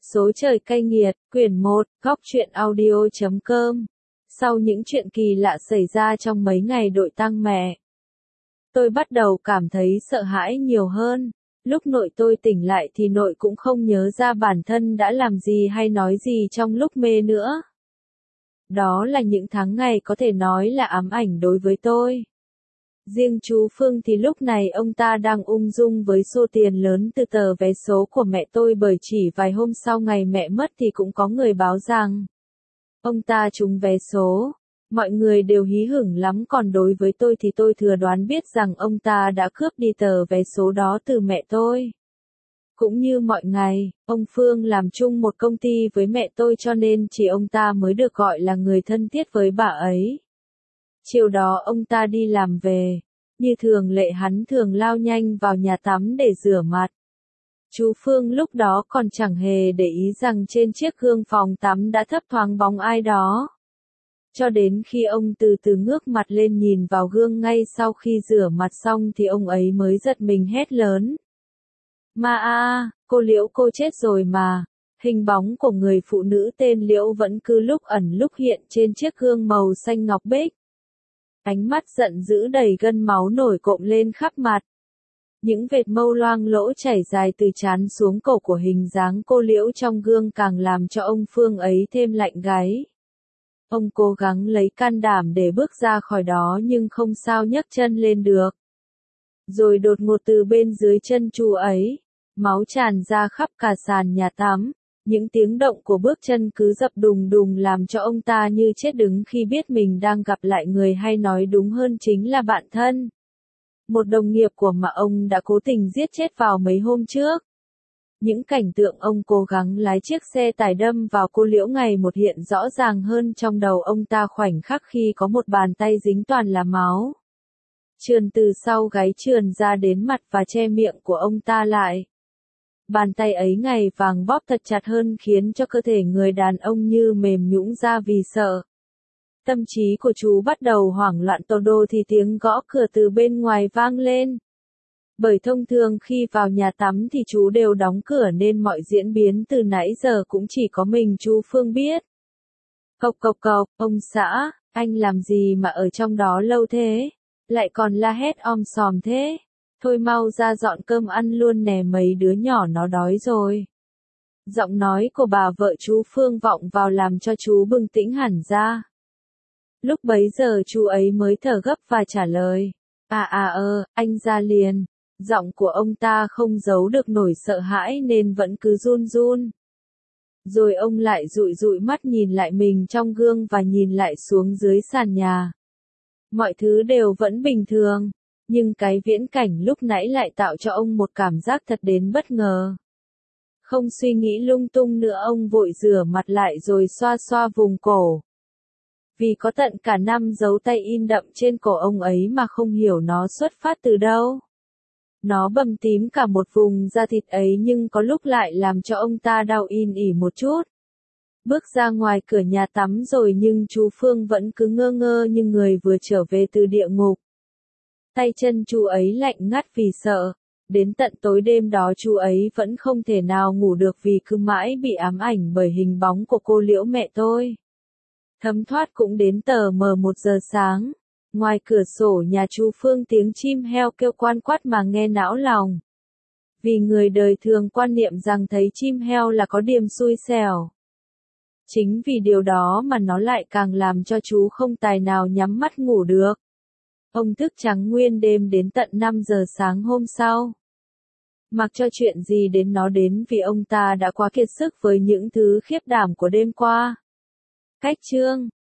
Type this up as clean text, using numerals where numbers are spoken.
Số trời cay nghiệt, quyển 1, góc truyện audio.com. Sau những chuyện kỳ lạ xảy ra trong mấy ngày đội tang mẹ, tôi bắt đầu cảm thấy sợ hãi nhiều hơn. Lúc nội tôi tỉnh lại thì nội cũng không nhớ ra bản thân đã làm gì hay nói gì trong lúc mê nữa. Đó là những tháng ngày có thể nói là ám ảnh đối với tôi. Riêng chú Phương thì lúc này ông ta đang ung dung với số tiền lớn từ tờ vé số của mẹ tôi, bởi chỉ vài hôm sau ngày mẹ mất thì cũng có người báo rằng ông ta trúng vé số. Mọi người đều hí hửng lắm, còn đối với tôi thì tôi thừa đoán biết rằng ông ta đã cướp đi tờ vé số đó từ mẹ tôi. Cũng như mọi ngày, ông Phương làm chung một công ty với mẹ tôi cho nên chỉ ông ta mới được gọi là người thân thiết với bà ấy. Chiều đó ông ta đi làm về, như thường lệ hắn thường lao nhanh vào nhà tắm để rửa mặt. Chú Phương lúc đó còn chẳng hề để ý rằng trên chiếc gương phòng tắm đã thấp thoáng bóng ai đó. Cho đến khi ông từ từ ngước mặt lên nhìn vào gương ngay sau khi rửa mặt xong thì ông ấy mới giật mình hét lớn. Ma a, cô Liễu, cô chết rồi mà. Hình bóng của người phụ nữ tên Liễu vẫn cứ lúc ẩn lúc hiện trên chiếc gương màu xanh ngọc bích. Ánh mắt giận dữ đầy gân máu nổi cộm lên khắp mặt. Những vệt mâu loang lỗ chảy dài từ trán xuống cổ của hình dáng cô Liễu trong gương càng làm cho ông Phương ấy thêm lạnh gáy. Ông cố gắng lấy can đảm để bước ra khỏi đó nhưng không sao nhấc chân lên được. Rồi đột ngột từ bên dưới chân chú ấy, máu tràn ra khắp cả sàn nhà tắm. Những tiếng động của bước chân cứ dập đùng đùng làm cho ông ta như chết đứng khi biết mình đang gặp lại người, hay nói đúng hơn chính là bạn thân. Một đồng nghiệp của mà ông đã cố tình giết chết vào mấy hôm trước. Những cảnh tượng ông cố gắng lái chiếc xe tải đâm vào cô Liễu ngày một hiện rõ ràng hơn trong đầu ông ta khoảnh khắc khi có một bàn tay dính toàn là máu. Trườn từ sau gáy trườn ra đến mặt và che miệng của ông ta lại. Bàn tay ấy ngày vàng bóp thật chặt hơn khiến cho cơ thể người đàn ông như mềm nhũn ra vì sợ. Tâm trí của chú bắt đầu hoảng loạn tột độ thì tiếng gõ cửa từ bên ngoài vang lên. Bởi thông thường khi vào nhà tắm thì chú đều đóng cửa nên mọi diễn biến từ nãy giờ cũng chỉ có mình chú Phương biết. Cộc cộc cộc, ông xã, anh làm gì mà ở trong đó lâu thế? Lại còn la hét om sòm thế? Thôi mau ra dọn cơm ăn luôn nè, mấy đứa nhỏ nó đói rồi. Giọng nói của bà vợ chú Phương vọng vào làm cho chú bừng tỉnh hẳn ra. Lúc bấy giờ chú ấy mới thở gấp và trả lời. Anh ra liền. Giọng của ông ta không giấu được nổi sợ hãi nên vẫn cứ run run. Rồi ông lại dụi dụi mắt nhìn lại mình trong gương và nhìn lại xuống dưới sàn nhà. Mọi thứ đều vẫn bình thường. Nhưng cái viễn cảnh lúc nãy lại tạo cho ông một cảm giác thật đến bất ngờ. Không suy nghĩ lung tung nữa, ông vội rửa mặt lại rồi xoa xoa vùng cổ. Vì có tận cả 5 dấu tay in đậm trên cổ ông ấy mà không hiểu nó xuất phát từ đâu. Nó bầm tím cả một vùng da thịt ấy nhưng có lúc lại làm cho ông ta đau in ỉ một chút. Bước ra ngoài cửa nhà tắm rồi nhưng chú Phương vẫn cứ ngơ ngơ như người vừa trở về từ địa ngục. Tay chân chú ấy lạnh ngắt vì sợ. Đến tận tối đêm đó chú ấy vẫn không thể nào ngủ được vì cứ mãi bị ám ảnh bởi hình bóng của cô Liễu mẹ tôi. Thấm thoát cũng đến tờ mờ 1 giờ sáng. Ngoài cửa sổ nhà chú Phương tiếng chim heo kêu quan quát mà nghe não lòng. Vì người đời thường quan niệm rằng thấy chim heo là có điềm xui xẻo. Chính vì điều đó mà nó lại càng làm cho chú không tài nào nhắm mắt ngủ được. Ông thức trắng nguyên đêm đến tận 5 giờ sáng hôm sau. Mặc cho chuyện gì đến nó đến vì ông ta đã quá kiệt sức với những thứ khiếp đảm của đêm qua. Cách chương